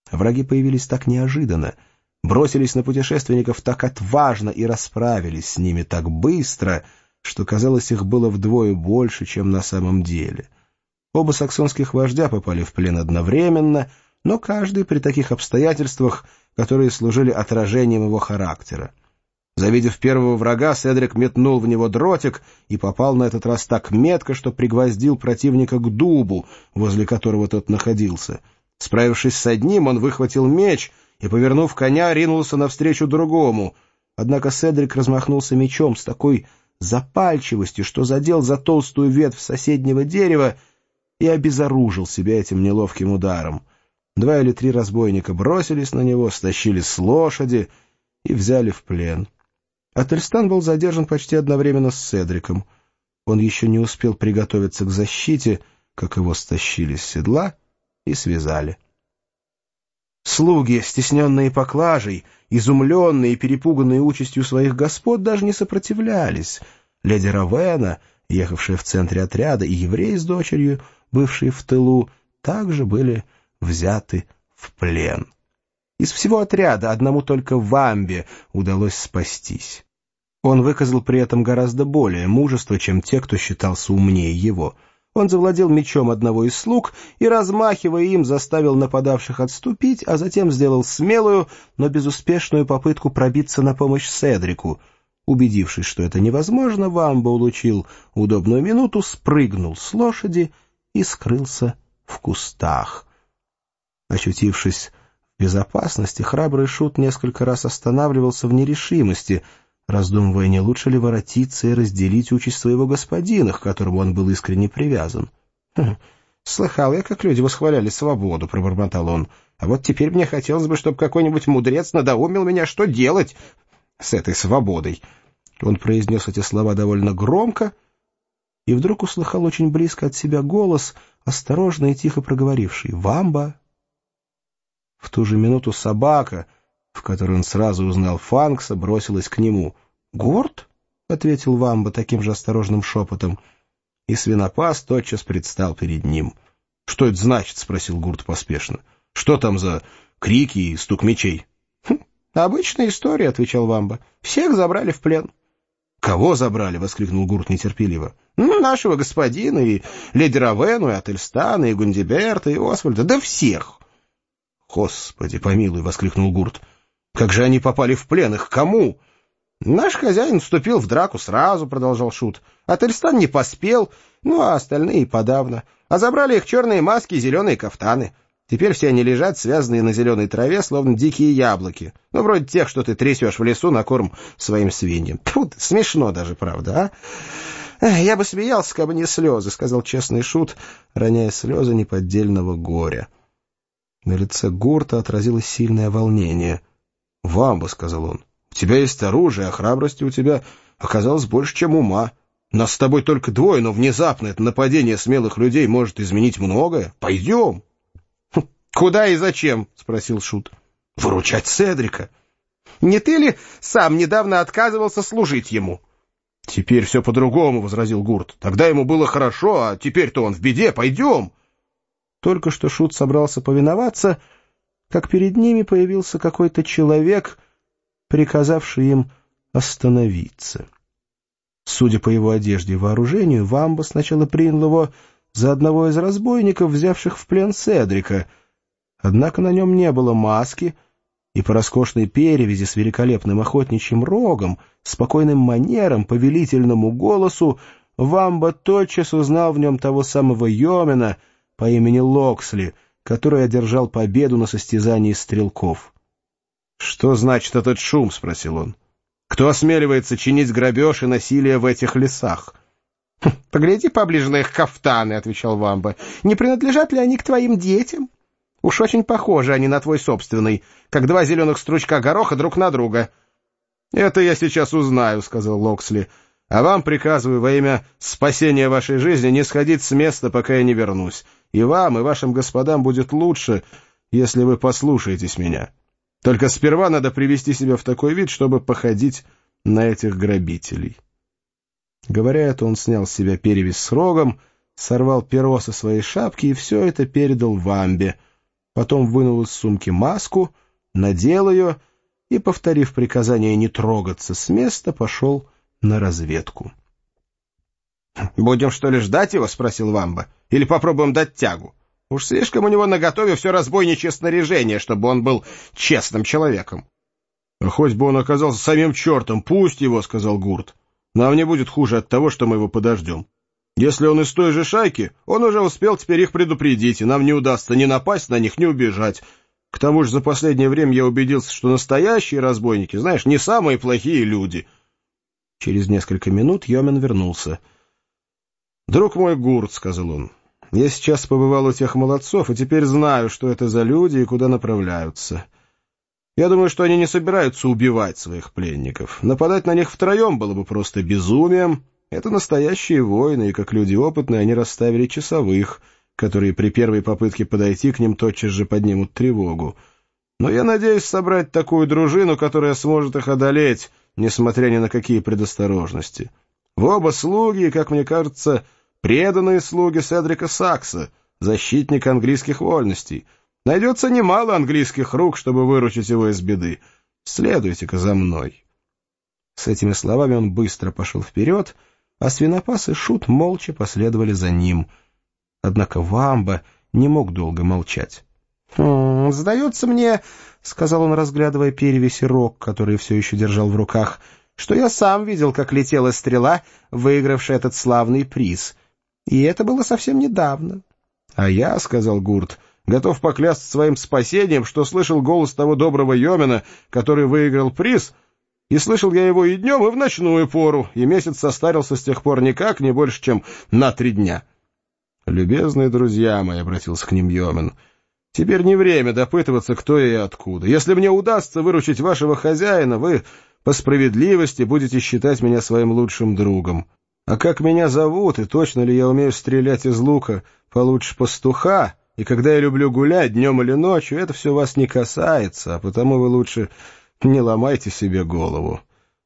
Враги появились так неожиданно, бросились на путешественников так отважно и расправились с ними так быстро, что, казалось, их было вдвое больше, чем на самом деле. Оба саксонских вождя попали в плен одновременно, но каждый при таких обстоятельствах, которые служили отражением его характера. Завидев первого врага, Седрик метнул в него дротик и попал на этот раз так метко, что пригвоздил противника к дубу, возле которого тот находился. Справившись с одним, он выхватил меч и, повернув коня, ринулся навстречу другому. Однако Седрик размахнулся мечом с такой запальчивостью, что задел за толстую ветвь соседнего дерева и обезоружил себя этим неловким ударом. 2 или 3 разбойника бросились на него, стащили с лошади и взяли в плен. Ательстан был задержан почти одновременно с Седриком. Он еще не успел приготовиться к защите, как его стащили с седла и связали. Слуги, стесненные поклажей, изумленные и перепуганные участью своих господ, даже не сопротивлялись. Леди Равена, ехавшая в центре отряда, и еврей с дочерью, бывшие в тылу, также были взяты в плен. Из всего отряда одному только Вамбе удалось спастись. Он выказал при этом гораздо более мужества, чем те, кто считался умнее его. Он завладел мечом одного из слуг и, размахивая им, заставил нападавших отступить, а затем сделал смелую, но безуспешную попытку пробиться на помощь Седрику. Убедившись, что это невозможно, Вамба улучил удобную минуту, спрыгнул с лошади и скрылся в кустах. Очутившись в безопасности, храбрый шут несколько раз останавливался в нерешимости, раздумывая, не лучше ли воротиться и разделить участь своего господина, к которому он был искренне привязан. «Слыхал я, как люди восхваляли свободу», — пробормотал он. «А вот теперь мне хотелось бы, чтобы какой-нибудь мудрец надоумил меня, что делать с этой свободой». Он произнес эти слова довольно громко и вдруг услыхал очень близко от себя голос, осторожно и тихо проговоривший: «Вамба». В ту же минуту собака, в которой он сразу узнал Фанкса, бросилась к нему. «Гурт?» — ответил Вамба таким же осторожным шепотом, и свинопас тотчас предстал перед ним. «Что это значит?» — спросил Гурт поспешно. «Что там за крики и стук мечей?» «Обычная история», — отвечал Вамба. «Всех забрали в плен». «Кого забрали?» — воскликнул Гурт нетерпеливо. «Нашего господина, и леди Равену, и Ательстана, и Гундиберта, и Освальда, да всех». «Господи помилуй!» — воскликнул Гурт. «Как же они попали в плен? Их кому?» «Наш хозяин вступил в драку сразу», — продолжал шут. «Ательстан не поспел, ну а остальные подавно. А забрали их черные маски и зеленые кафтаны. Теперь все они лежат, связанные на зеленой траве, словно дикие яблоки. Ну, вроде тех, что ты трясешь в лесу на корм своим свиньям. Тьфу, смешно даже, правда, а?» «Я бы смеялся, как бы не слезы», — сказал честный шут, роняя слезы неподдельного горя. На лице Гурта отразилось сильное волнение. «Вамба», — сказал он, — «у тебя есть оружие, а храбрости у тебя оказалось больше, чем ума. Нас с тобой только 2, но внезапно это нападение смелых людей может изменить многое. Пойдем». «Куда и зачем?» — спросил шут. «Выручать Седрика». «Не ты ли сам недавно отказывался служить ему?» «Теперь все по-другому», — возразил Гурт. «Тогда ему было хорошо, а теперь-то он в беде. Пойдем». Только что шут собрался повиноваться, как перед ними появился какой-то человек, приказавший им остановиться. Судя по его одежде и вооружению, Вамба сначала принял его за одного из разбойников, взявших в плен Седрика. Однако на нем не было маски, и по роскошной перевязи с великолепным охотничьим рогом, спокойным манерам, повелительному голосу, Вамба тотчас узнал в нем того самого Йомена по имени Локсли, который одержал победу на состязании стрелков. «Что значит этот шум?» — спросил он. «Кто осмеливается чинить грабеж и насилие в этих лесах?» «Погляди поближе на их кафтаны», — отвечал Вамба. «Не принадлежат ли они к твоим детям? Уж очень похожи они на твой собственный, как 2 зеленых стручка гороха друг на друга». «Это я сейчас узнаю», — сказал Локсли. «А вам приказываю во имя спасения вашей жизни не сходить с места, пока я не вернусь. И вам, и вашим господам будет лучше, если вы послушаетесь меня. Только сперва надо привести себя в такой вид, чтобы походить на этих грабителей». Говоря это, он снял с себя перевязь с рогом, сорвал перо со своей шапки и все это передал Вамбе. потом вынул из сумки маску, надел ее и, повторив приказание не трогаться с места, пошел на разведку. «Будем, что ли, ждать его?» — спросил Вамба. «Или попробуем дать тягу? Уж слишком у него наготове все разбойничье снаряжение, чтобы он был честным человеком». «А хоть бы он оказался самим чертом, пусть его», — сказал Гурт. «Нам не будет хуже от того, что мы его подождем. Если он из той же шайки, он уже успел теперь их предупредить, и нам не удастся ни напасть на них, ни убежать. К тому же за последнее время я убедился, что настоящие разбойники, знаешь, не самые плохие люди». Через несколько минут Йомен вернулся. «Друг мой Гурт», — сказал он, — «я сейчас побывал у тех молодцов, и теперь знаю, что это за люди и куда направляются. Я думаю, что они не собираются убивать своих пленников. Нападать на них втроем было бы просто безумием. Это настоящие воины, и как люди опытные они расставили часовых, которые при первой попытке подойти к ним тотчас же поднимут тревогу. Но я надеюсь собрать такую дружину, которая сможет их одолеть, несмотря ни на какие предосторожности. Вы оба слуги, и, как мне кажется, преданные слуги Седрика Сакса, защитника английских вольностей. Найдется немало английских рук, чтобы выручить его из беды. Следуйте-ка за мной». С этими словами он быстро пошел вперед, а свинопас и шут молча последовали за ним. Однако Вамба не мог долго молчать. «Сдается мне, — сказал он, разглядывая перевесь и рог, который все еще держал в руках, — что я сам видел, как летела стрела, выигравшая этот славный приз. И это было совсем недавно». «А я, — сказал Гурт, — готов поклясться своим спасением, что слышал голос того доброго Йомена, который выиграл приз, и слышал я его и днем, и в ночную пору, и месяц состарился с тех пор никак, не больше, чем на 3 дня». «Любезные друзья мои, — обратился к ним Йомен, — теперь не время допытываться, кто я и откуда. Если мне удастся выручить вашего хозяина, вы по справедливости будете считать меня своим лучшим другом. А как меня зовут, и точно ли я умею стрелять из лука получше пастуха, и когда я люблю гулять днем или ночью, это все вас не касается, а потому вы лучше не ломайте себе голову».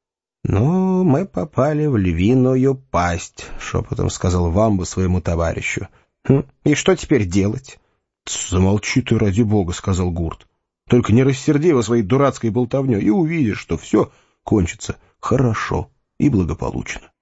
«Ну, мы попали в львиную пасть», — шепотом сказал Вамба своему товарищу. «И что теперь делать?» «Замолчи ты, ради бога», — сказал Гурт. «Только не рассерди его своей дурацкой болтовней, и увидишь, что все кончится хорошо и благополучно».